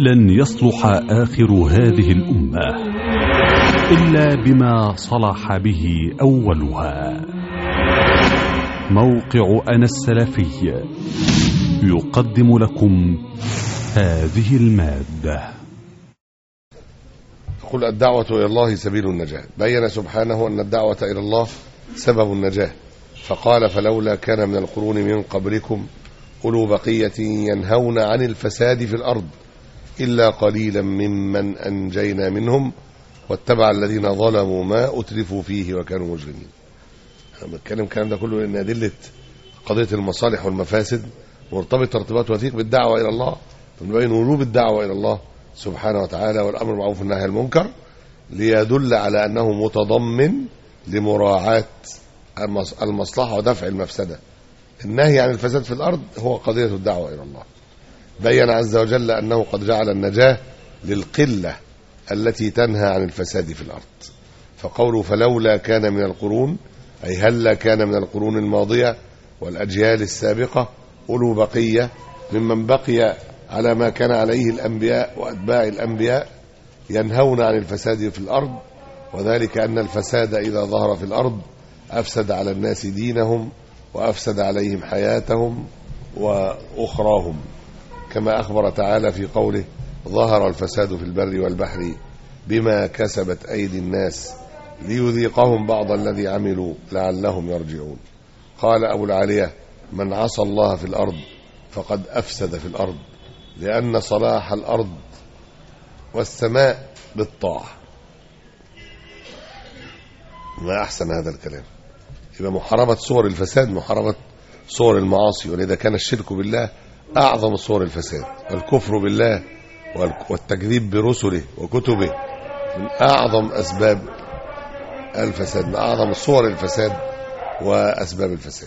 لن يصلح آخر هذه الأمة إلا بما صلح به أولها. موقع أنا السلفي يقدم لكم هذه المادة. قل الدعوة إلى الله سبيل النجاة. بين سبحانه أن الدعوة إلى الله سبب النجاة، فقال: فلولا كان من القرون من قبلكم أولو بقية ينهون عن الفساد في الأرض إلا قليلا ممن أنجينا منهم واتبع الذين ظلموا ما أترفوا فيه وكانوا مجرمين. أنا بتكلم الكلام ده كله لأن أدلة قضية المصالح والمفاسد مرتبط ارتباط وثيق بالدعوة إلى الله، فنبين وجوب الدعوة إلى الله سبحانه وتعالى والأمر بالمعروف والنهي عن المنكر، ليدل على أنه متضمن لمراعاة المصلحة ودفع المفسدة. النهي عن الفساد في الأرض هو قضية الدعوة إلى الله. بين عز وجل أنه قد جعل النجاة للقلة التي تنهى عن الفساد في الأرض، فقوله فلولا كان من القرون أي هلا كان من القرون الماضية والأجيال السابقة أولو بقية ممن بقي على ما كان عليه الأنبياء وأتباع الأنبياء ينهون عن الفساد في الأرض، وذلك أن الفساد إذا ظهر في الأرض أفسد على الناس دينهم وأفسد عليهم حياتهم وأخراهم، كما أخبر تعالى في قوله: ظهر الفساد في البر والبحر بما كسبت أيدي الناس ليذيقهم بعض الذي عملوا لعلهم يرجعون. قال أبو العالية: من عصى الله في الأرض فقد أفسد في الأرض، لأن صلاح الأرض والسماء بالطاعة. ما أحسن هذا الكلام. يبقى محاربة صور الفساد محاربة صور المعاصي، ولذا كان الشرك بالله أعظم صور الفساد، والكفر بالله والتكذيب برسله وكتبه من أعظم أسباب الفساد، من أعظم صور الفساد وأسباب الفساد.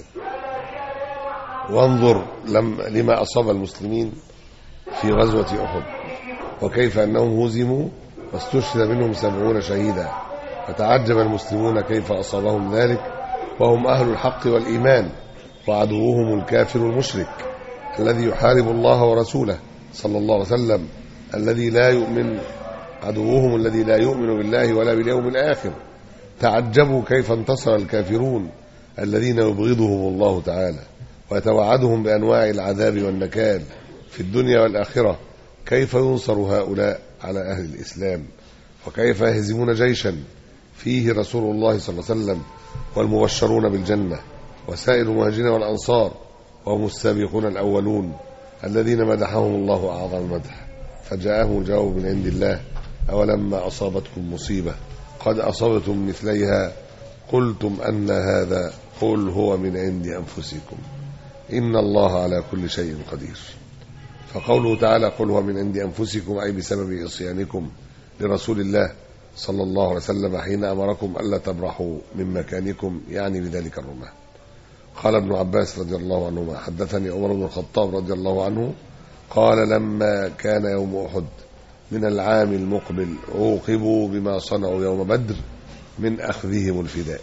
وانظر لما أصاب المسلمين في غزوة أحد، وكيف أنهم هزموا واستشهد منهم 70 شهيدا، فتعجب المسلمون كيف أصابهم ذلك وهم أهل الحق والإيمان، وعدوهم الكافر المشرك الذي يحارب الله ورسوله صلى الله عليه وسلم، الذي لا يؤمن، عدوهم الذي لا يؤمن بالله ولا باليوم الآخر. تعجبوا كيف انتصر الكافرون الذين يبغضهم الله تعالى ويتوعدهم بأنواع العذاب والنكال في الدنيا والآخرة. كيف ينصر هؤلاء على أهل الإسلام، وكيف يهزمون جيشا فيه رسول الله صلى الله عليه وسلم والمبشرون بالجنة وسائر المهاجرين والأنصار، وهم السابقون الأولون الذين مدحهم الله أعظم المدح. فجاءهم الجواب من عند الله: أولما أصابتكم مصيبة قد أصبتم مثليها قلتم أن هذا قل هو من عند أنفسكم إن الله على كل شيء قدير. فقوله تعالى قل هو من عند أنفسكم أي بسبب عصيانكم لرسول الله صلى الله عليه وسلم حين أمركم ألا تبرحوا من مكانكم، يعني بذلك الرماه. قال ابن عباس رضي الله عنهما: حدثني عمر بن الخطاب رضي الله عنه قال: لما كان يوم أحد من العام المقبل عوقبوا بما صنعوا يوم بدر من أخذهم الفداء.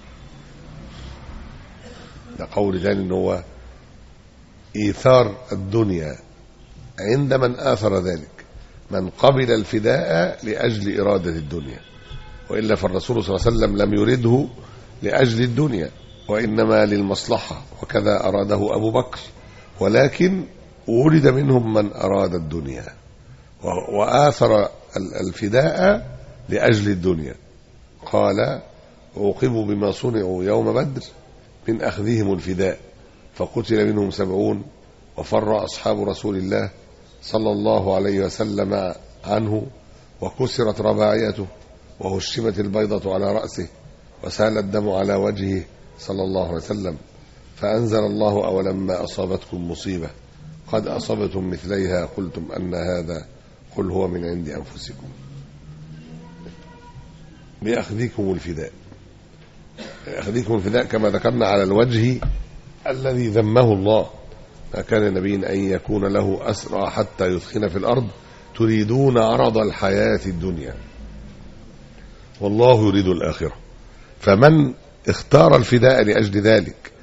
ده قول ثاني إن هو إيثار الدنيا عند من آثر ذلك، من قبل الفداء لأجل إرادة الدنيا، وإلا فالرسول صلى الله عليه وسلم لم يرده لأجل الدنيا وإنما للمصلحة، وكذا أراده أبو بكر، ولكن ولد منهم من أراد الدنيا وآثر الفداء لأجل الدنيا. قال: عوقبوا بما صنعوا يوم بدر من أخذهم الفداء، فقتل منهم 70، وفر أصحاب رسول الله صلى الله عليه وسلم عنه، وكسرت رباعيته، وهشمت البيضة على رأسه، وسال الدم على وجهه صلى الله عليه وسلم. فأنزل الله: أولما أصابتكم مصيبة قد أصبتم مثليها قلتم أن هذا قل هو من عند أنفسكم بأخذكم الفداء. أخذكم الفداء كما ذكرنا على الوجه الذي ذمه الله: ما كان نبي أن يكون له أسرى حتى يثخن في الأرض تريدون عرض الحياة الدنيا والله يريد الآخرة. فمن اختار الفداء لأجل ذلك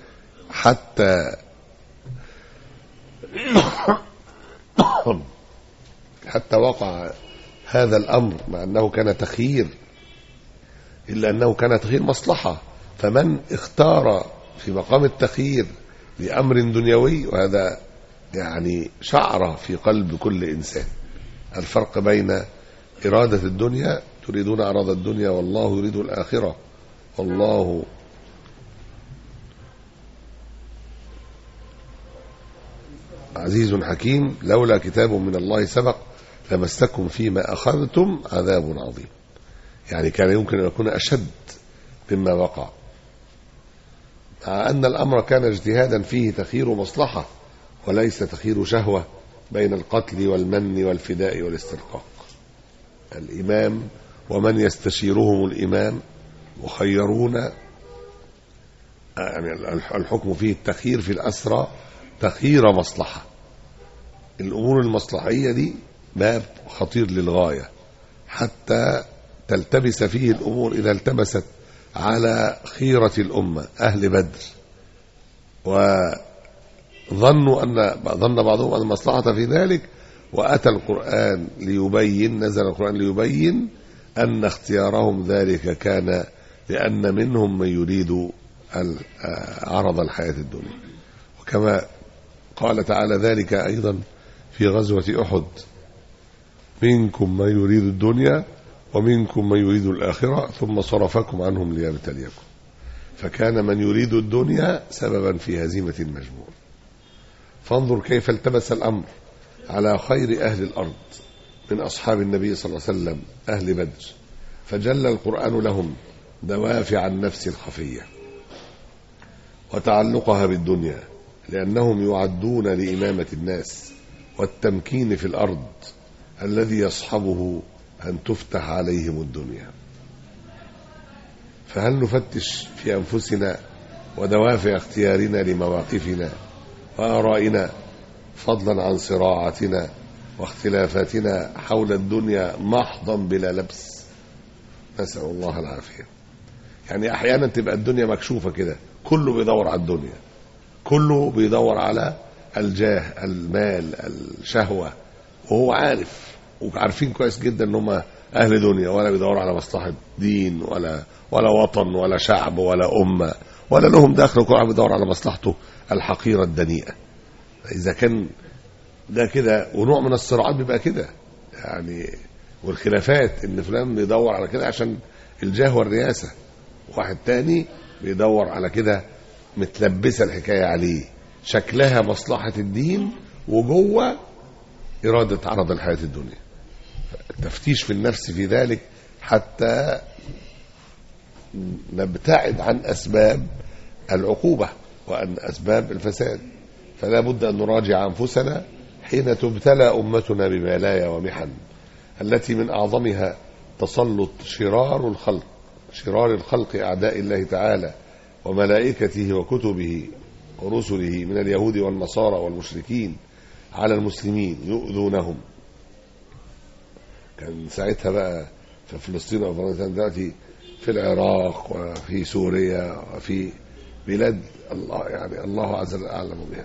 حتى وقع هذا الأمر مع أنه كان تخيير، إلا أنه كان تخيير مصلحة. فمن اختار في مقام التخيير لأمر دنيوي، وهذا يعني شعر في قلب كل إنسان الفرق بين إرادة الدنيا، تريدون عرض الدنيا والله يريد الآخرة، والله عزيز حكيم، لولا كتاب من الله سبق لمسكم فيما أخذتم عذاب عظيم. يعني كان يمكن أن يكون أشد مما وقع، مع أن الأمر كان اجتهادا فيه تخيير مصلحة وليس تخيير شهوة بين القتل والمن والفداء والاسترقاق. الإمام ومن يستشيرهم الإمام مخيرون، يعني الحكم فيه التخيير في الأسرى تخيير مصلحة. الأمور المصلحية دي باب خطير للغاية، حتى تلتبس فيه الأمور إذا التبست على خيرة الأمة أهل بدر، ظن بعضهم أن المصلحة في ذلك، وأتى القرآن ليبين، نزل القرآن ليبين أن اختيارهم ذلك كان لأن منهم من يريد عرض الحياة الدنيا. وكما قال تعالى ذلك أيضا في غزوة أحد: منكم من يريد الدنيا ومنكم من يريد الآخرة ثم صرفكم عنهم ليبتليكم. فكان من يريد الدنيا سببا في هزيمة المجموع. فانظر كيف التبس الأمر على خير أهل الأرض من أصحاب النبي صلى الله عليه وسلم أهل بدر، فجل القرآن لهم دوافع النفس الخفية وتعلقها بالدنيا، لأنهم يعدون لإمامة الناس والتمكين في الأرض الذي يصحبه أن تفتح عليهم الدنيا. فهل نفتش في أنفسنا ودوافع اختيارنا لمواقفنا وآرائنا، فضلا عن صراعاتنا واختلافاتنا حول الدنيا محضا بلا لبس؟ نسأل الله العافية. يعني أحيانا تبقى الدنيا مكشوفة كده، كله بيدور على الدنيا، كله بيدور على الجاه، المال، الشهوة، وهو عارف وعارفين كويس جدا ان هم اهل دنيا، ولا بيدوروا على مصلحة دين ولا وطن ولا شعب ولا أمة، ولا لهم داخل، كل واحد بيدور على مصلحته الحقيرة الدنيئة. إذا كان ده كده، ونوع من الصراعات بيبقى كده يعني، والخلافات ان فلان بيدور على كده عشان الجاه والرئاسة، واحد تاني بيدور على كده متلبسة الحكاية عليه، شكلها مصلحة الدين وجوه إرادة عرض الحياة الدنيا. التفتيش في النفس في ذلك حتى نبتعد عن أسباب العقوبة وأن أسباب الفساد. فلا بد أن نراجع أنفسنا حين تبتلى أمتنا ببلايا ومحن، التي من أعظمها تسلط شرار الخلق أعداء الله تعالى وملائكته وكتبه ورسله من اليهود والنصارى والمشركين على المسلمين، يؤذونهم. كان ساعتها بقى في فلسطين وأفغانستان، دلوقتي في العراق وفي سوريا وفي بلاد الله يعني الله عز وجل أعلم بها،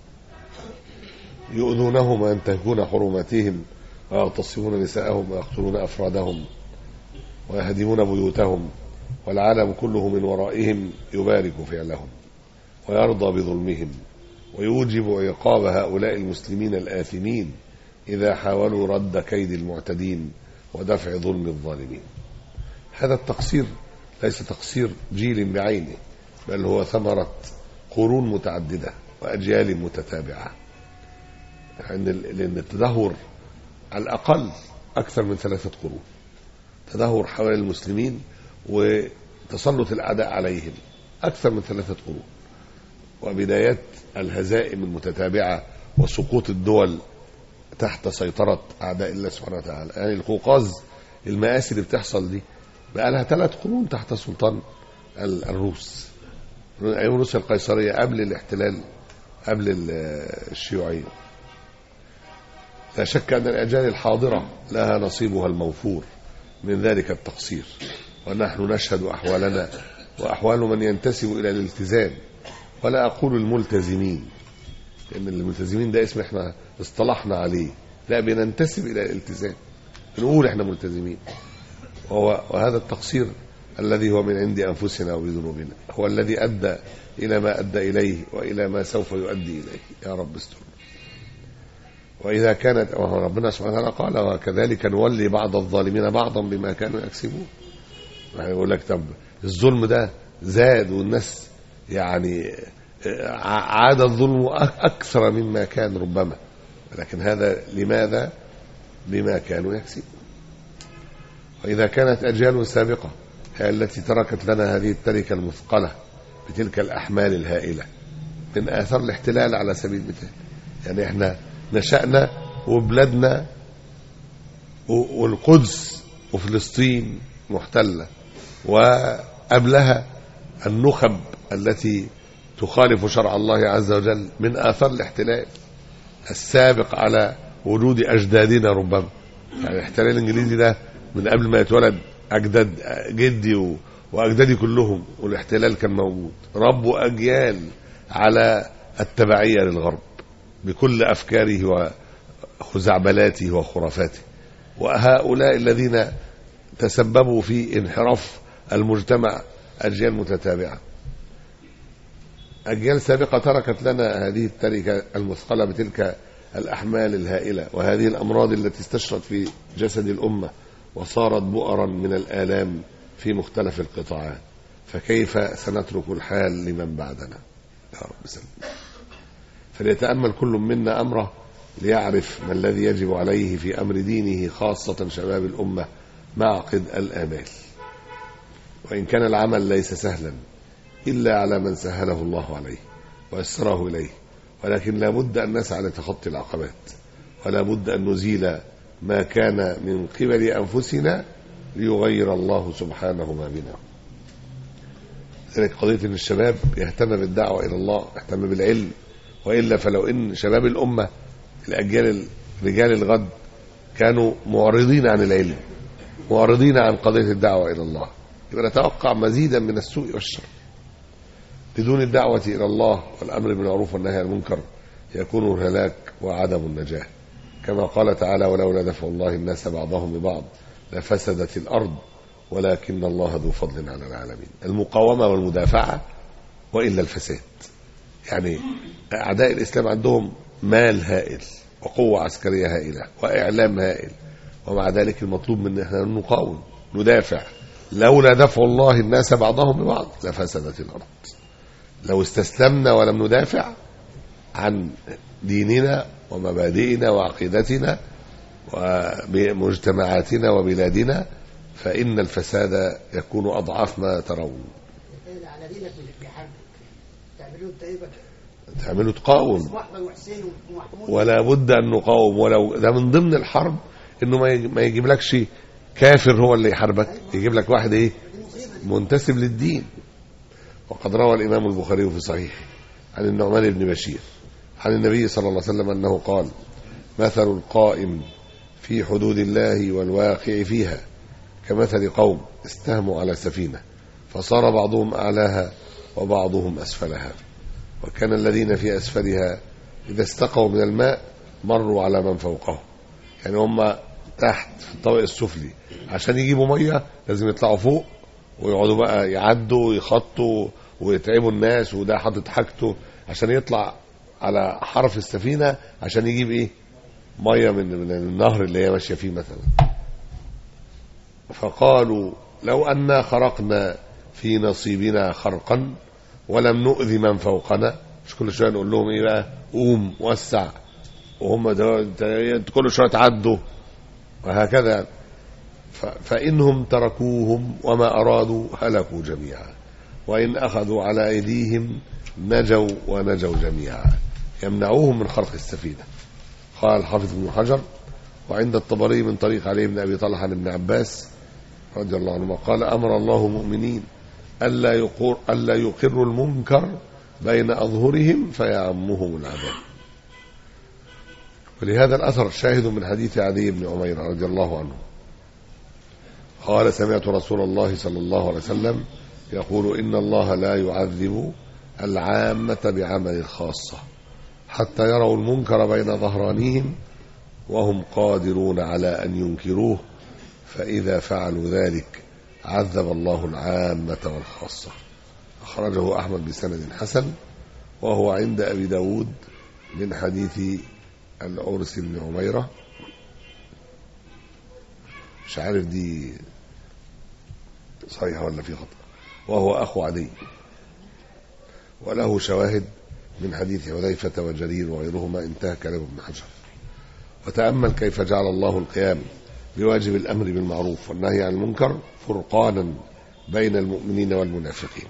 يؤذونهم وينتهكون حرماتهم ويغتصبون نساءهم ويقتلون أفرادهم ويهدمون بيوتهم، والعالم كله من ورائهم يبارك فعلهم ويرضى بظلمهم، ويوجب عقاب هؤلاء المسلمين الآثمين إذا حاولوا رد كيد المعتدين ودفع ظلم الظالمين. هذا التقصير ليس تقصير جيل بعينه، بل هو ثمرة قرون متعددة وأجيال متتابعة، لأن التدهور على الأقل أكثر من 3 قرون، تدهور حول المسلمين وتسلط الأعداء عليهم أكثر من 3 قرون، وبدايات الهزائم المتتابعة وسقوط الدول تحت سيطرة أعداء الله سبحانه وتعالى. يعني القوقاز، المآسي اللي بتحصل دي بقى لها 3 قرون تحت سلطان الروس، أيام روسيا القيصرية قبل الاحتلال، قبل الشيوعية. لا شك أن الأجيال الحاضرة لها نصيبها الموفور من ذلك التقصير، ونحن نشهد أحوالنا وأحوال من ينتسب إلى الالتزام، ولا أقول الملتزمين، لأن الملتزمين ده اسم احنا اصطلحنا عليه، لا، بننتسب إلى الالتزام، نقول احنا ملتزمين. وهذا التقصير الذي هو من عند أنفسنا وبذنوبنا هو الذي أدى إلى ما أدى إليه وإلى ما سوف يؤدي إليه. يا رب استر. وإذا كانت ربنا سبحانه وتعالى قال وكذلك نولي بعض الظالمين بعضا بما كانوا يكسبون. يعني يقول لك طب الظلم ده زاد والناس يعني عاد الظلم أكثر مما كان ربما، لكن هذا لماذا؟ بما كانوا يكسبون. وإذا كانت أجيال سابقة هي التي تركت لنا هذه التركة المثقلة بتلك الأحمال الهائلة من آثار الاحتلال على سبيل المثال. يعني احنا نشأنا وبلادنا والقدس وفلسطين محتلة، وقبلها النخب التي تخالف شرع الله عز وجل من آثار الاحتلال السابق على وجود أجدادنا ربما. يعني الاحتلال الإنجليزي ده من قبل ما يتولد أجداد جدي وأجدادي كلهم، والاحتلال كان موجود، ربوا أجيال على التبعية للغرب بكل أفكاره وخزعبلاته وخرافاته. وهؤلاء الذين تسببوا في انحراف المجتمع أجيال متتابعة، أجيال سابقة تركت لنا هذه التركة المثقلة بتلك الأحمال الهائلة وهذه الأمراض التي استشرت في جسد الأمة وصارت بؤرا من الآلام في مختلف القطاعات. فكيف سنترك الحال لمن بعدنا؟ يا رب سلم. فليتأمل كل منا أمره ليعرف ما الذي يجب عليه في أمر دينه، خاصة شباب الأمة معقد الآمال. وإن كان العمل ليس سهلا إلا على من سهله الله عليه ويسره إليه، ولكن لا بد أن نسعى لتخطي العقبات، ولا بد أن نزيل ما كان من قبل أنفسنا ليغير الله سبحانه ما بنا. ذلك قضية أن الشباب يهتم بالدعوة إلى الله، يهتم بالعلم، وإلا فلو إن شباب الأمة الأجيال رجال الغد كانوا معرضين عن العلم، معرضين عن قضية الدعوة إلى الله، يبقى نتوقع مزيدا من السوء والشر. بدون الدعوة إلى الله والأمر بالمعروف والنهي عن المنكر يكون الهلاك وعدم النجاة، كما قال تعالى ولولا دفع الله الناس بعضهم ببعض لفسدت الأرض ولكن الله ذو فضل على العالمين. المقاومة والمدافعة وإلا الفساد. يعني أعداء الإسلام عندهم مال هائل وقوة عسكرية هائلة وإعلام هائل، ومع ذلك المطلوب منا احنا نقاوم ندافع. لولا دفع الله الناس بعضهم ببعض لفسدت الأرض. لو استسلمنا ولم ندافع عن ديننا ومبادئنا وعقيدتنا ومجتمعاتنا وبلادنا فإن الفساد يكون أضعاف ما ترون. تعملوا تقاوم، ولا بد أن نقاوم. ولو ده من ضمن الحرب إنه ما يجيب لكش كافر هو اللي يحاربك، يجيب لك واحد إيه منتسب للدين. وقد روى الإمام البخاري في صحيحه عن النعمان بن بشير عن النبي صلى الله عليه وسلم أنه قال مثل القائم في حدود الله والواقع فيها كمثل قوم استهموا على سفينة فصار بعضهم أعلاها وبعضهم أسفلها، وكان الذين في أسفلها إذا استقوا من الماء مروا على من فوقهم. يعني هم تحت في الطابق السفلي، عشان يجيبوا مية لازم يطلعوا فوق ويقعدوا بقى يعدوا ويخطوا ويتعبوا الناس، وده حاطط حاجته عشان يطلع على حرف السفينة عشان يجيب ايه مية من النهر اللي هي ماشية فيه مثلا. فقالوا لو أننا خرقنا في نصيبنا خرقا ولم نؤذي من فوقنا. مش كل شوية نقول لهم ايه بقى قوم وسع، وهم كل شوية تعدوا وهكذا. فإنهم تركوهم وما أرادوا هلكوا جميعا، وإن أخذوا على أيديهم نجوا ونجوا جميعا. يمنعوهم من خرق السفينة. قال حافظ ابن حجر وعند الطبري من طريق علي بن أبي طلحة بن عباس رضي الله عنهما قال أمر الله مؤمنين ألا يقروا المنكر بين أظهرهم فيعمهم العذاب. ولهذا الأثر شاهد من حديث عدي بن عمير رضي الله عنه قال سمعت رسول الله صلى الله عليه وسلم يقول إن الله لا يعذب العامة بعمل الخاصة حتى يروا المنكر بين ظهرانيهم وهم قادرون على أن ينكروه، فإذا فعلوا ذلك عذب الله العامة والخاصة. أخرجه أحمد بسند حسن، وهو عند أبي داود من حديث العرس بن عميرة، مش عارف دي صحيحة ولا في خطأ، وهو أخو عدي، وله شواهد من حديث حذيفة وجرير وغيرهما. انتهى كلام ابن حجر. وتأمل كيف جعل الله القيام بواجب الأمر بالمعروف والنهي عن المنكر فرقانا بين المؤمنين والمنافقين.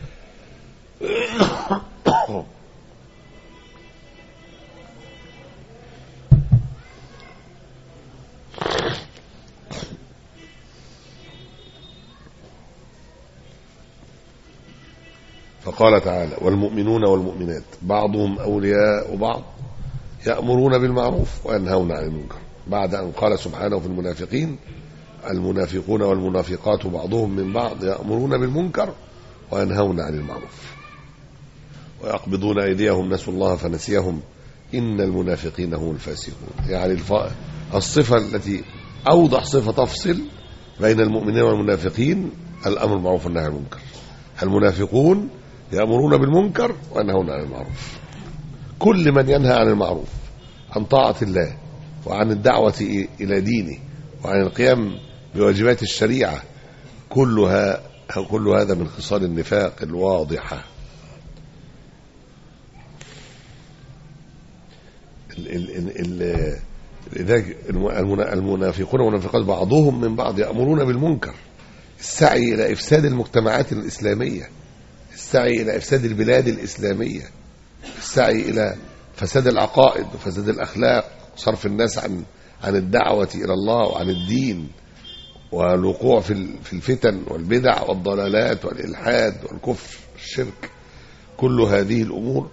فقال تعالى: والمؤمنون والمؤمنات بعضهم أولياء بعض يأمرون بالمعروف وينهون عن المنكر، بعد أن قال سبحانه في المنافقين: المنافقون والمنافقات بعضهم من بعض يأمرون بالمنكر وينهون عن المعروف ويقبضون أيديهم نسوا الله فنسيهم إن المنافقين هم الفاسقون. يعني الصفة التي أوضح صفة تفصل بين المؤمنين والمنافقين الأمر بالمعروف والنهي عن المنكر. المنافقون يأمرون بالمنكر وينهون عن المعروف. كل من ينهى عن المعروف، عن طاعة الله وعن الدعوة إلى دينه وعن القيام بواجبات الشريعة، كل هذا من خصال النفاق الواضحة. المنافقون والمنافقات بعضهم من بعض يأمرون بالمنكر، السعي إلى إفساد المجتمعات الإسلامية، السعي إلى إفساد البلاد الإسلامية، السعي إلى فساد العقائد وفساد الأخلاق، صرف الناس عن الدعوة إلى الله وعن الدين، والوقوع في الفتن والبدع والضلالات والإلحاد والكفر والشرك. كل هذه الأمور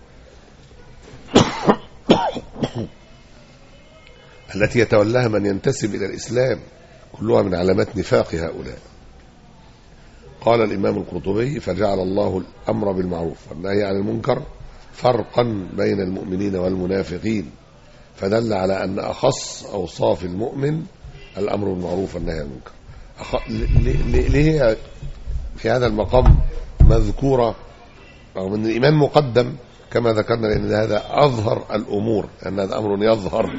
التي يتولاها من ينتسب إلى الإسلام كلها من علامات نفاق هؤلاء. قال الإمام القرطبي: فجعل الله الأمر بالمعروف والنهي عن المنكر فرقا بين المؤمنين والمنافقين، فدل على أن أخص أوصاف المؤمن الأمر بالمعروف والنهي عن المنكر. ليه في هذا المقام مذكورة رغم أن الإيمان مقدم كما ذكرنا؟ لأن هذا أظهر الأمور، أن هذا أمر يظهر.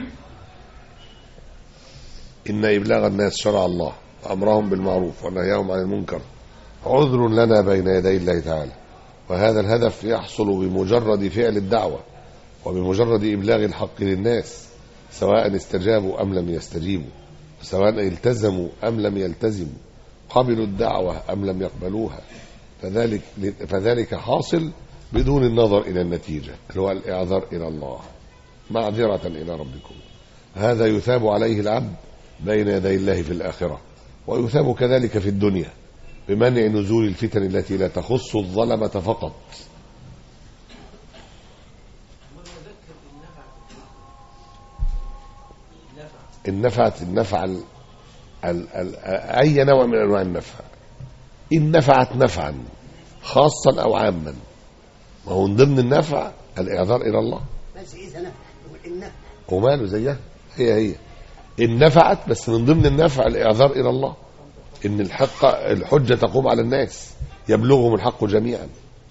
إن إبلاغ الناس شرع الله وأمرهم بالمعروف ونهيهم عن المنكر عذر لنا بين يدي الله تعالى، وهذا الهدف يحصل بمجرد فعل الدعوة وبمجرد إبلاغ الحق للناس، سواء استجابوا أم لم يستجيبوا، سواء التزموا أم لم يلتزموا، قبلوا الدعوة أم لم يقبلوها. فذلك حاصل بدون النظر إلى النتيجة، اللي هو الإعذار إلى الله، معذرة إلى ربكم. هذا يثاب عليه العبد بين يدي الله في الآخرة، ويثاب كذلك في الدنيا بمنع نزول الفتن التي لا تخص الظلمة فقط. النفع أي نوع من أنواع النفع، إن نفعت نفعا خاصا أو عاما، وهو من ضمن النفع الإعذار إلى الله. بس إذا نفع النفع وماله زيها، هي إن نفعت، بس من ضمن النفع الإعذار إلى الله، إن الحجة تقوم على الناس يبلغهم الحق جميعا.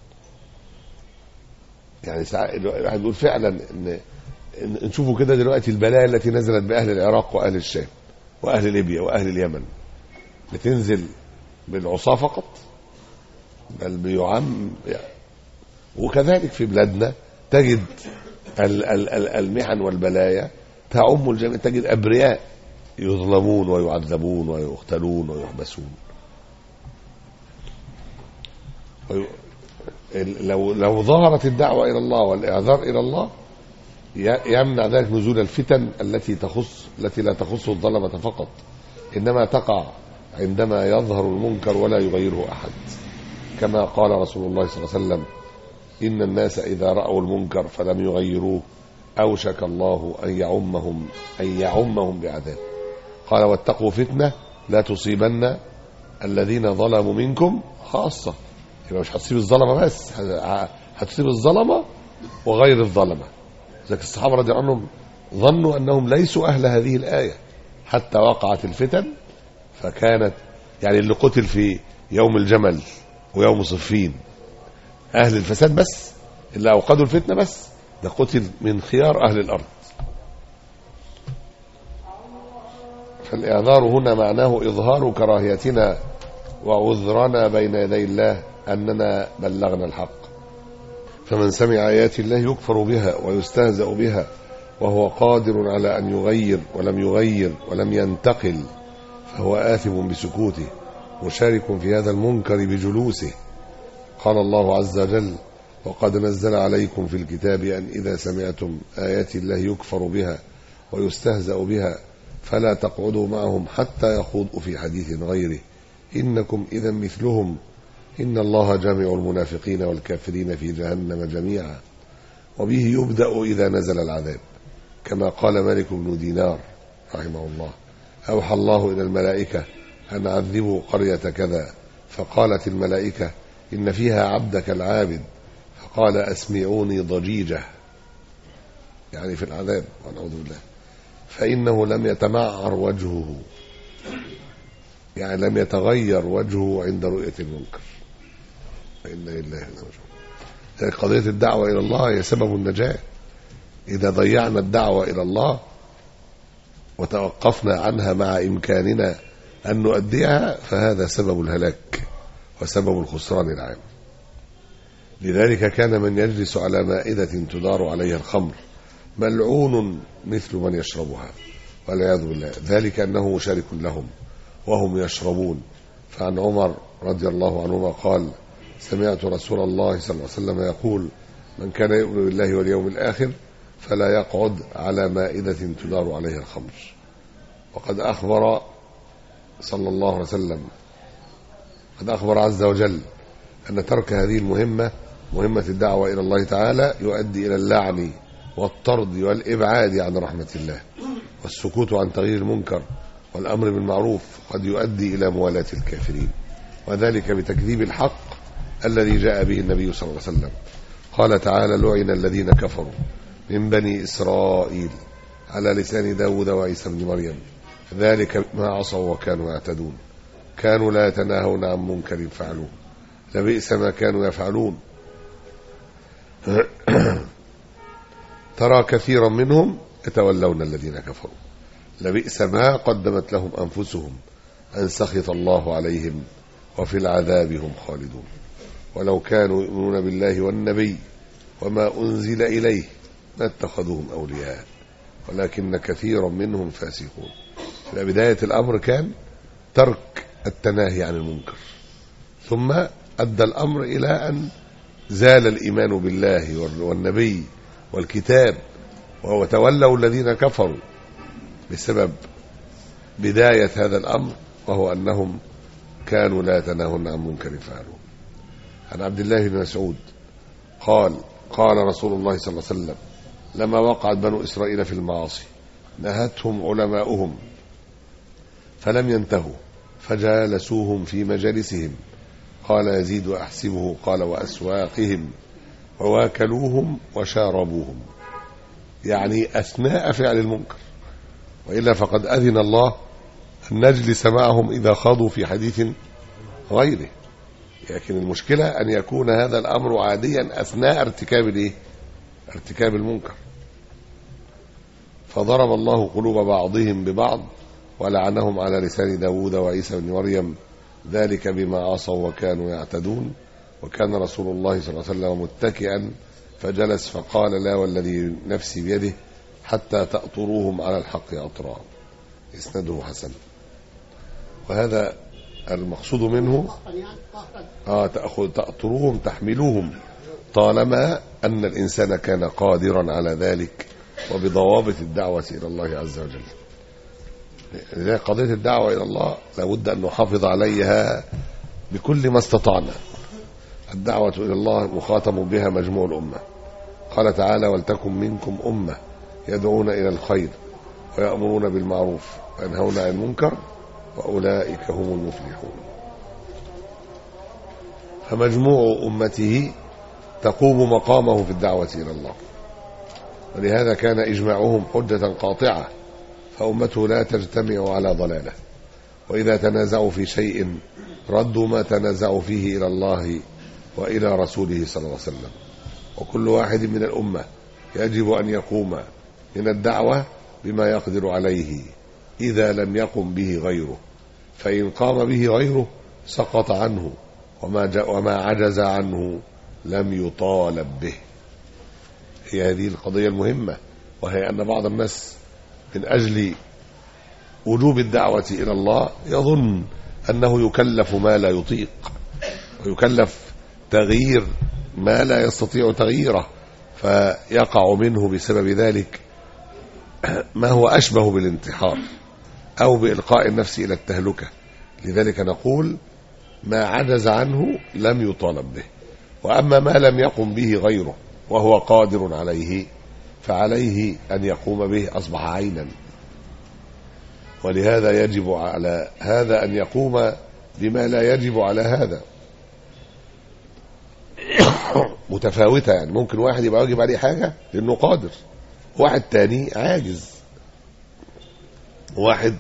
يعني الواحد يقول فعلا إن نشوفوا كده دلوقتي البلايا التي نزلت بأهل العراق وأهل الشام وأهل ليبيا وأهل اليمن، بتنزل بالعصا فقط، بل بيعم. وكذلك في بلادنا تجد المحن والبلايا تعم الجميع، تجد أبرياء يظلمون ويعذبون ويقتلون ويحبسون. لو ظهرت الدعوة إلى الله والإعذار إلى الله يمنع ذلك نزول الفتن التي لا تخص الظلمة فقط، إنما تقع عندما يظهر المنكر ولا يغيره أحد، كما قال رسول الله صلى الله عليه وسلم: إن الناس إذا رأوا المنكر فلم يغيروه أوشك الله أن يعمهم بعذاب. قال: واتقوا فتنة لا تصيبن الذين ظلموا منكم خاصة. يبقى مش هتصيب الظلمة بس، هتصيب الظلمة وغير الظلمة. ذلك الصحابة رضي الله عنهم ظنوا أنهم ليسوا أهل هذه الآية حتى وقعت الفتن، فكانت يعني اللي قتل في يوم الجمل ويوم صفين أهل الفساد بس، اللي أوقدوا الفتنة بس، ده قتل من خيار أهل الأرض. فالإعذار هنا معناه إظهار كراهيتنا وعذرنا بين يدي الله أننا بلغنا الحق. فمن سمع آيات الله يكفر بها ويستهزأ بها وهو قادر على أن يغير ولم ينتقل، فهو آثم بسكوته مشارك في هذا المنكر بجلوسه. قال الله عز وجل: وقد نزل عليكم في الكتاب أن إذا سمعتم آيات الله يكفر بها ويستهزأ بها فلا تقعدوا معهم حتى يخوضوا في حديث غيره إنكم إذا مثلهم إن الله جامع المنافقين والكافرين في جهنم جميعا. وبه يبدأ إذا نزل العذاب، كما قال مالك بن دينار رحمه الله: أوحى الله إلى الملائكة أن عذبوا قرية كذا، فقالت الملائكة: إن فيها عبدك العابد، فقال: أسمعوني ضجيجة، يعني في العذاب ونعوذ بالله، فإنه لم يتمعر وجهه، يعني لم يتغير وجهه عند رؤية المنكر. فإنا لله وإنا إليه راجعون. قضية الدعوة إلى الله هي سبب النجاة. إذا ضيعنا الدعوة إلى الله وتوقفنا عنها مع إمكاننا أن نؤديها فهذا سبب الهلاك وسبب الخسران العام. لذلك كان من يجلس على مائدة تدار عليها الخمر ملعون مثل من يشربها والعياذ بالله، ذلك أنه مشارك لهم وهم يشربون. فعن عمر رضي الله عنهما قال: سمعت رسول الله صلى الله عليه وسلم يقول: من كان يؤمن بالله واليوم الآخر فلا يقعد على مائدة تدار عليها الخمر. وقد أخبر صلى الله عليه وسلم، قد أخبر عز وجل أن ترك هذه مهمة الدعوة إلى الله تعالى يؤدي إلى اللعن والطرد والإبعاد عن رحمة الله، والسكوت عن تغيير المنكر والأمر بالمعروف قد يؤدي إلى موالاة الكافرين، وذلك بتكذيب الحق الذي جاء به النبي صلى الله عليه وسلم. قال تعالى: لعن الذين كفروا من بني إسرائيل على لسان داود وعيسى بن مريم ذلك ما عصوا وكانوا يعتدون كانوا لا يتناهون عن منكر فعلوه لبئس ما كانوا يفعلون. ترى كثيرا منهم يتولون الذين كفروا لبئس ما قدمت لهم أنفسهم أن سخط الله عليهم وفي العذاب هم خالدون. ولو كانوا يؤمنون بالله والنبي وما أنزل إليه ما اتخذوهم أولياء ولكن كثيرا منهم فاسقون. بداية الأمر كان ترك التناهي عن المنكر، ثم أدى الأمر إلى أن زال الإيمان بالله والنبي والكتاب وتولوا الذين كفروا بسبب بداية هذا الأمر، وهو أنهم كانوا لا يتناهون عن منكر فعلوه. عن عبد الله بن مسعود قال: قال رسول الله صلى الله عليه وسلم: لما وقعت بنو إسرائيل في المعاصي نهتهم علماؤهم فلم ينتهوا فجالسوهم في مجالسهم. قال يزيد أحسبه قال: وأسواقهم وواكلوهم وشاربوهم، يعني أثناء فعل المنكر، وإلا فقد أذن الله أن نجلس معهم إذا خاضوا في حديث غيره. لكن المشكلة أن يكون هذا الأمر عاديا أثناء ارتكاب المنكر. فضرب الله قلوب بعضهم ببعض ولعنهم على لسان داود وعيسى بن مريم ذلك بما عصوا وكانوا يعتدون. وكان رسول الله صلى الله عليه وسلم متكئا فجلس فقال: لا والذي نفسي بيده حتى تأطروهم على الحق أطرا. إسناده حسن. وهذا المقصود منه تأطروهم تحملوهم، طالما أن الإنسان كان قادرا على ذلك وبضوابط الدعوة إلى الله عز وجل. لذلك قضية الدعوة إلى الله لابد أن نحافظ عليها بكل ما استطعنا. الدعوة إلى الله مخاطب بها مجموع الأمة. قال تعالى: ولتكن منكم أمة يدعون إلى الخير ويأمرون بالمعروف وينهون عن المنكر وأولئك هم المفلحون. فمجموع أمته تقوم مقامه في الدعوة إلى الله. ولهذا كان إجماعهم حجة قاطعة، فأمته لا تجتمع على ضلالة. وإذا تنازعوا في شيء ردوا ما تنازعوا فيه إلى الله وإلى رسوله صلى الله عليه وسلم. وكل واحد من الأمة يجب أن يقوم من الدعوة بما يقدر عليه إذا لم يقم به غيره، فإن قام به غيره سقط عنه، وما عجز عنه لم يطالب به. هي هذه القضية المهمة، وهي أن بعض الناس من أجل وجوب الدعوة إلى الله يظن أنه يكلف ما لا يطيق، ويكلف تغيير ما لا يستطيع تغييره، فيقع منه بسبب ذلك ما هو أشبه بالانتحار أو بإلقاء النفس إلى التهلكة. لذلك نقول ما عجز عنه لم يطالب به، وأما ما لم يقم به غيره وهو قادر عليه فعليه أن يقوم به، أصبح عينا. ولهذا يجب على هذا أن يقوم بما لا يجب على هذا. متفاوتة، يعني ممكن واحد يبقى واجب عليه حاجة لأنه قادر، واحد تاني عاجز، واحد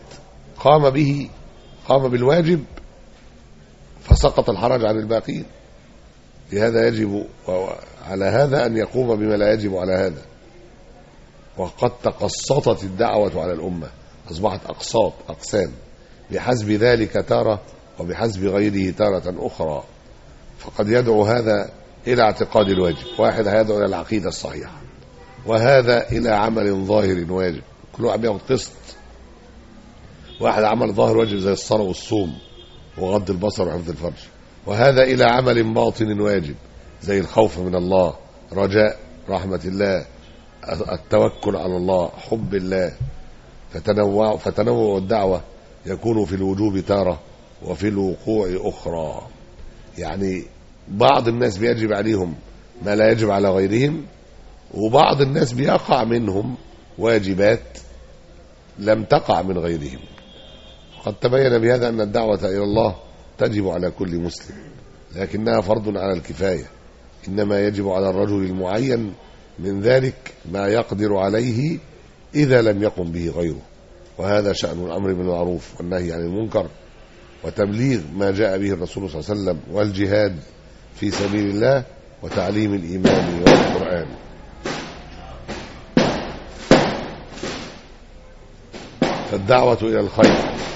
قام بالواجب فسقط الحرج عن الباقين. لهذا يجب على هذا أن يقوم بما لا يجب على هذا. وقد تقسطت الدعوة على الأمة، أصبحت أقسام بحسب ذلك تارة وبحسب غيره تارة أخرى. فقد يدعو هذا إلى اعتقاد الواجب، واحد هيدعو إلى العقيدة الصحيحة، وهذا إلى عمل ظاهر واجب، كل واحد بياخد قسط. واحد عمل ظاهر واجب زي الصلاة والصوم وغض البصر وحفظ الفرج، وهذا إلى عمل باطن واجب زي الخوف من الله، رجاء رحمة الله، التوكل على الله، حب الله. فتنوع الدعوة يكون في الوجوب تارة وفي الوقوع أخرى. يعني بعض الناس بيجب عليهم ما لا يجب على غيرهم، وبعض الناس بيقع منهم واجبات لم تقع من غيرهم. قد تبين بهذا أن الدعوة إلى الله تجب على كل مسلم، لكنها فرض على الكفاية. إنما يجب على الرجل المعين من ذلك ما يقدر عليه إذا لم يقم به غيره، وهذا شأن الأمر بالمعروف والنهي عن المنكر وتبليغ ما جاء به الرسول صلى الله عليه وسلم، والجهاد في سبيل الله، وتعليم الإيمان والقرآن. فالدعوة إلى الخير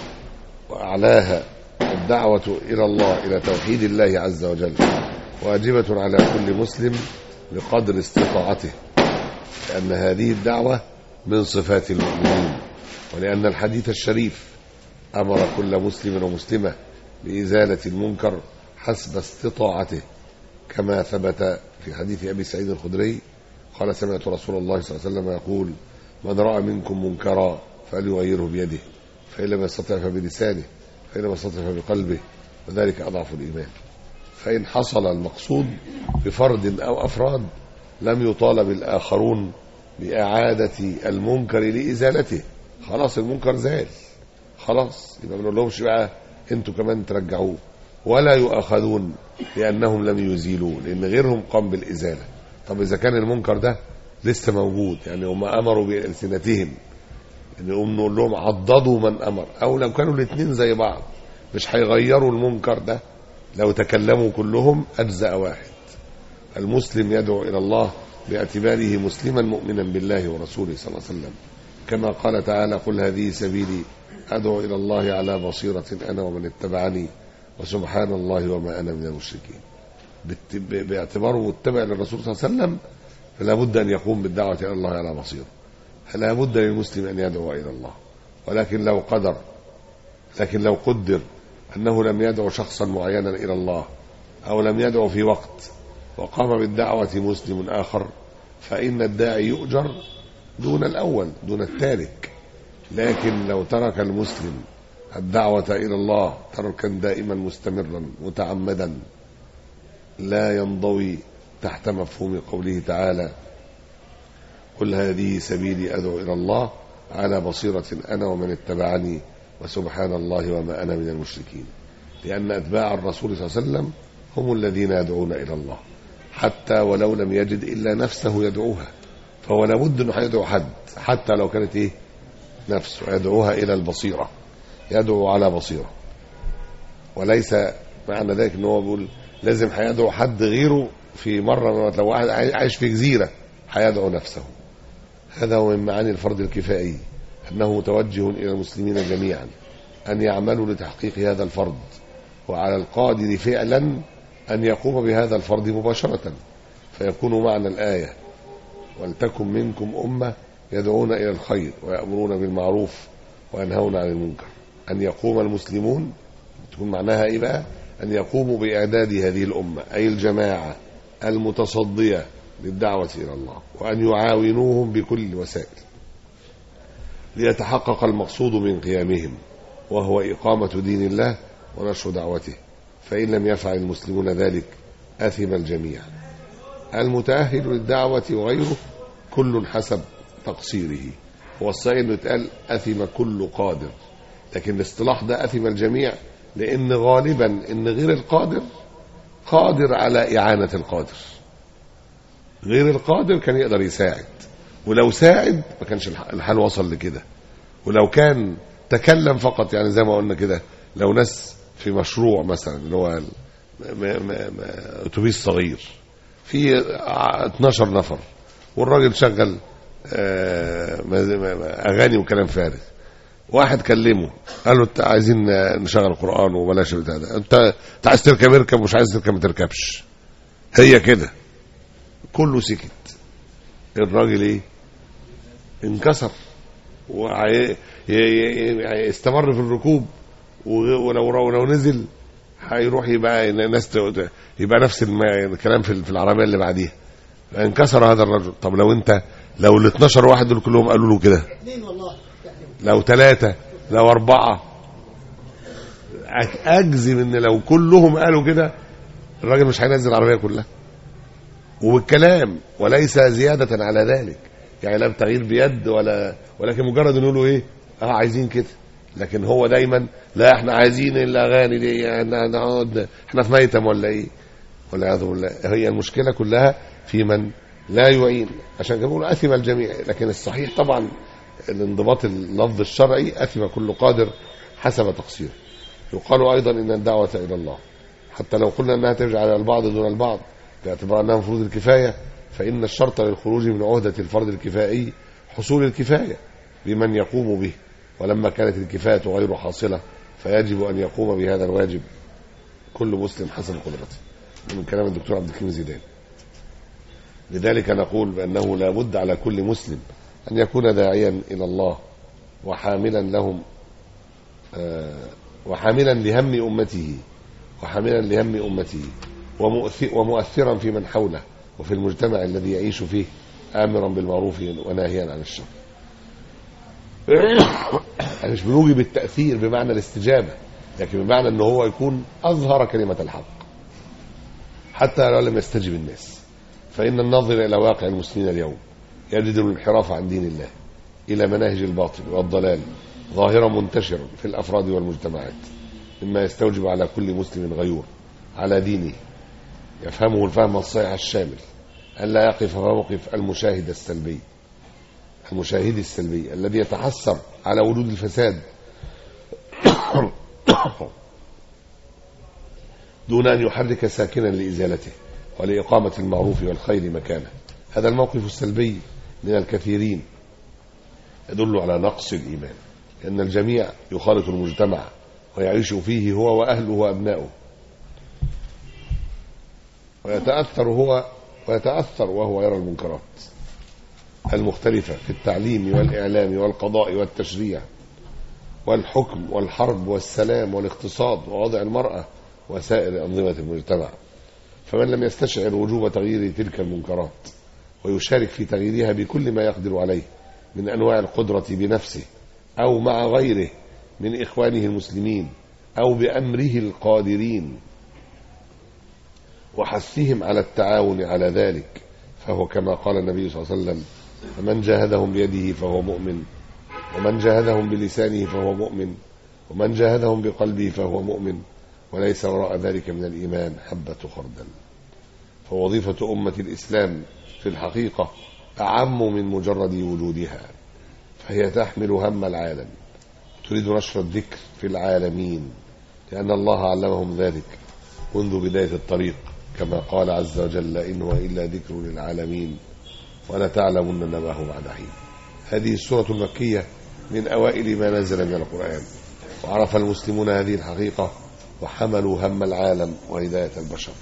وأعلاها الدعوة إلى الله، إلى توحيد الله عز وجل، واجبة على كل مسلم بقدر استطاعته، لأن هذه الدعوة من صفات المؤمنين، ولأن الحديث الشريف أمر كل مسلم ومسلمة بإزالة المنكر حسب استطاعته، كما ثبت في حديث أبي سعيد الخدري قال: سمعت رسول الله صلى الله عليه وسلم يقول: من رأى منكم منكرا فليغيره بيده، فإن لم يستطع فبلسانه، فإن لم يستطع فبقلبه، وذلك أضعف الإيمان. فإن حصل المقصود بفرد أو أفراد لم يطالب الآخرون بإعادة المنكر لإزالته، خلاص المنكر زال، خلاص يبقى ما نقولهمش بقى انتوا كمان ترجعوه، ولا يؤاخذون لأنهم لم يزيلوه لأن غيرهم قام بالإزالة. طب إذا كان المنكر ده لسه موجود، يعني هم أمروا بألسنتهم، نقوم نقول لهم عضدوا من أمر، أو لو كانوا الاثنين زي بعض مش هيغيروا المنكر ده، لو تكلموا كلهم أجزاء واحد. المسلم يدعو إلى الله باعتباره مسلما مؤمنا بالله ورسوله صلى الله عليه وسلم، كما قال تعالى: قل هذه سبيلي أدعو إلى الله على بصيرة أنا ومن اتبعني وسبحان الله وما أنا من المشركين. باعتباره متبع للرسول صلى الله عليه وسلم فلا بد أن يقوم بالدعوة إلى الله على بصيرة، فلا بد للمسلم أن يدعو إلى الله. ولكن لو قدر أنه لم يدعو شخصا معينا إلى الله، أو لم يدعو في وقت وقام بالدعوة مسلم آخر، فإن الداعي يؤجر دون الأول، دون التارك. لكن لو ترك المسلم الدعوة إلى الله تركا دائما مستمرا متعمدا لا ينضوي تحت مفهوم قوله تعالى: قل هذه سبيلي أدعو إلى الله على بصيرة أنا ومن اتبعني وسبحان الله وما أنا من المشركين. لأن أتباع الرسول صلى الله عليه وسلم هم الذين يدعون إلى الله، حتى ولو لم يجد إلا نفسه يدعوها، فهو لابد انه هيدعو حد حتى لو كانت ايه نفسه، يدعوها الى البصيره، يدعو على بصيره. وليس معنى ذلك ان هو بيقول لازم هيدعو حد غيره. في مره لو واحد عايش في جزيره هيدعو نفسه. هذا هو من معاني الفرض الكفائي، انه متوجه الى المسلمين جميعا ان يعملوا لتحقيق هذا الفرض، وعلى القادر فعلا ان يقوم بهذا الفرض مباشره. فيكون معنى الايه ولتكن منكم امه يدعون الى الخير ويأمرون بالمعروف وينهون عن المنكر. ان يقوم المسلمون تكون معناها ايه بقى؟ ان يقوموا باعداد هذه الامه، اي الجماعه المتصديه للدعوه الى الله، وان يعاونوهم بكل الوسائل ليتحقق المقصود من قيامهم، وهو اقامه دين الله ونشر دعوته. فان لم يفعل المسلمون ذلك اثم الجميع، المتاهل للدعوه وغيره، كل حسب تقصيره. هو الصحيح انه يتقال اثم كل قادر، لكن الاصطلاح ده اثم الجميع، لان غالبا ان غير القادر قادر على اعانه القادر. غير القادر كان يقدر يساعد، ولو ساعد ما كانش الحال وصل لكده. ولو كان تكلم فقط، يعني زي ما قلنا كده، لو ناس في مشروع مثلا اللي هو اتوبيس صغير في 12 نفر، والراجل شغل اغاني وكلام فارغ، واحد كلمه قال له عايزين نشغل قرآن وبلاش بتاع ده، انت عايز تركب اركب، مش عايز تركب ما تركبش، هي كده. كله سكت. الراجل ايه؟ انكسر ويستمر في الركوب، ولو نزل هيروح يبقى ناس يبقى نفس الكلام في العربيه اللي بعديها. انكسر هذا الرجل. طب لو ال 12 واحد دول كلهم قالوا له كده، لو 3 لو 4، اجزم ان لو كلهم قالوا كده الراجل مش هينزل العربيه كلها. وبالكلام وليس زياده على ذلك، يعني لا بتغيير بيد ولكن مجرد انه يقولوا ايه عايزين كده. لكن هو دايما لا، احنا عايزين الاغاني دي، احنا في ميتم ولا ايه، والعياذ بالله. هي المشكله كلها في من لا يعين. عشان كده بيقولوا اثم الجميع، لكن الصحيح طبعا الانضباط اللفظ الشرعي اثم كل قادر حسب تقصيره. يقال ايضا ان الدعوه الى الله حتى لو قلنا انها ترجع على البعض دون البعض باعتبار انها مفروض الكفايه، فان الشرط للخروج من عهده الفرض الكفائي حصول الكفايه بمن يقوم به. ولما كانت الكفايه غير حاصله فيجب ان يقوم بهذا الواجب كل مسلم حسب قدرته. من كلام الدكتور عبد الكريم زيدان. لذلك نقول بانه لا بد على كل مسلم ان يكون داعيا الى الله وحاملا لهم امته ومؤثرا في من حوله وفي المجتمع الذي يعيش فيه، آمرا بالمعروف وناهيا عن الشر. يعني مش بنوجب التأثير بمعنى الاستجابة، لكن بمعنى أنه هو يكون أظهر كلمة الحق حتى لو لم يستجب الناس. فإن الناظر إلى واقع المسلمين اليوم يجد الانحراف عن دين الله إلى مناهج الباطل والضلال ظاهرا منتشرا في الأفراد والمجتمعات، مما يستوجب على كل مسلم غيور على دينه يفهمه الفهم الصحيح الشامل أن لا يقف موقف المشاهد السلبي الذي يتحسر على وجود الفساد دون أن يحرك ساكنا لإزالته ولإقامة المعروف والخير مكانه. هذا الموقف السلبي من الكثيرين يدل على نقص الإيمان، لأن الجميع يخالط المجتمع ويعيش فيه هو وأهله وأبناؤه، ويتأثر وهو يرى المنكرات المختلفة في التعليم والإعلام والقضاء والتشريع والحكم والحرب والسلام والاقتصاد ووضع المرأة وسائر أنظمة المجتمع. فمن لم يستشعر وجوب تغيير تلك المنكرات ويشارك في تغييرها بكل ما يقدر عليه من أنواع القدرة بنفسه أو مع غيره من إخوانه المسلمين أو بأمره القادرين وحثهم على التعاون على ذلك، فهو كما قال النبي صلى الله عليه وسلم: فمن جاهدهم بيده فهو مؤمن، ومن جاهدهم بلسانه فهو مؤمن، ومن جاهدهم بقلبه فهو مؤمن، وليس وراء ذلك من الإيمان حبة خردل. فوظيفة أمة الإسلام في الحقيقة أعم من مجرد وجودها، فهي تحمل هم العالم، تريد نشر الذكر في العالمين، لأن الله علمهم ذلك منذ بداية الطريق، كما قال عز وجل: إن هو إلا ذكر للعالمين ولتعلمن نبأه بعد حين. هذه السورة المكية من أوائل ما نزل من القرآن، وعرف المسلمون هذه الحقيقة وحملوا هم العالم وهداية البشر.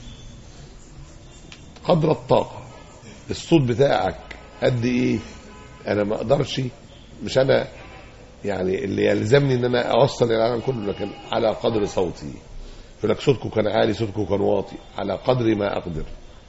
قدر الطاقة، الصوت بتاعك قد إيه؟ أنا ما أقدرش، مش أنا يعني اللي يلزمني ان انا اوصل العالم كله، لكن على قدر صوتي. يقول لك صوتكم كان عالي، صوتكم كان واطي، على قدر ما اقدر،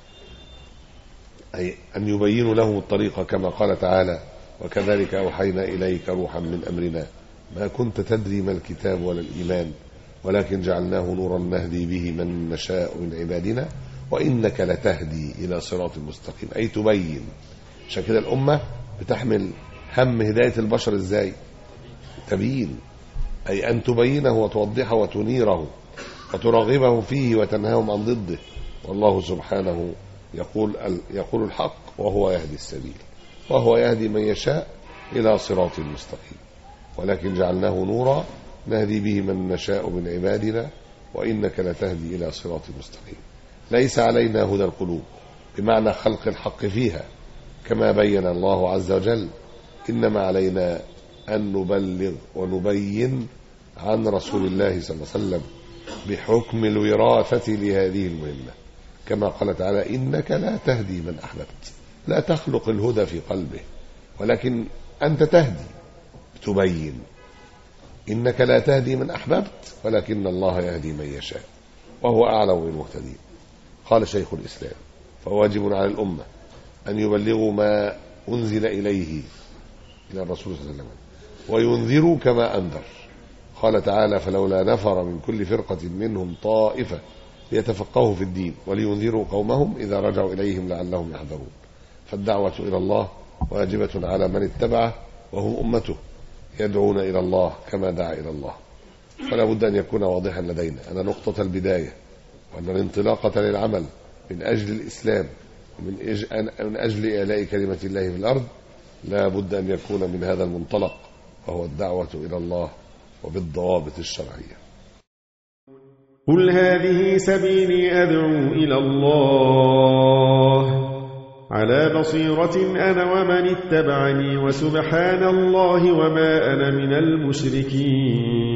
اي ان يبينوا لهم الطريقه، كما قال تعالى: وكذلك اوحينا اليك روحا من امرنا ما كنت تدري ما الكتاب ولا الايمان ولكن جعلناه نورا نهدي به من نشاء من عبادنا وانك لتهدي الى صراط مستقيم. اي تبين. عشان كده الامه بتحمل هم هدايه البشر. ازاي تبين؟ أي أن تبينه وتوضحه وتنيره وترغبه فيه وتنهاهم عن ضده. والله سبحانه يقول الحق وهو يهدي السبيل، وهو يهدي من يشاء إلى صراط مستقيم. ولكن جعلناه نورا نهدي به من نشاء من عبادنا وإنك لتهدي إلى صراط مستقيم. ليس علينا هدى القلوب بمعنى خلق الحق فيها كما بين الله عز وجل، إنما علينا أن نبلغ ونبين عن رسول الله صلى الله عليه وسلم بحكم الوراثة لهذه المهمة، كما قال تعالى: إنك لا تهدي من أحببت. لا تخلق الهدى في قلبه، ولكن أنت تهدي، تبين. إنك لا تهدي من أحببت ولكن الله يهدي من يشاء وهو أعلم بالمهتدين. قال شيخ الإسلام: فواجب على الأمة أن يبلغوا ما أنزل إليه إلى الرسول صلى الله عليه وسلم وينذروا كما أنذر. قال تعالى: فلولا نفر من كل فرقة منهم طائفة ليتفقهوا في الدين ولينذروا قومهم إذا رجعوا إليهم لعلهم يحذرون. فالدعوة إلى الله واجبة على من اتبعه وهم أمته، يدعون إلى الله كما دعا إلى الله. فلا بد أن يكون واضحا لدينا أن نقطة البداية وأن الانطلاقة للعمل من أجل الإسلام ومن أجل إعلاء كلمة الله في الأرض لا بد أن يكون من هذا المنطلق، وهو الدعوة إلى الله وبالضوابط الشرعية. قل هذه سبيلي أدعو إلى الله على بصيرة أنا ومن اتبعني وسبحان الله وما أنا من المشركين.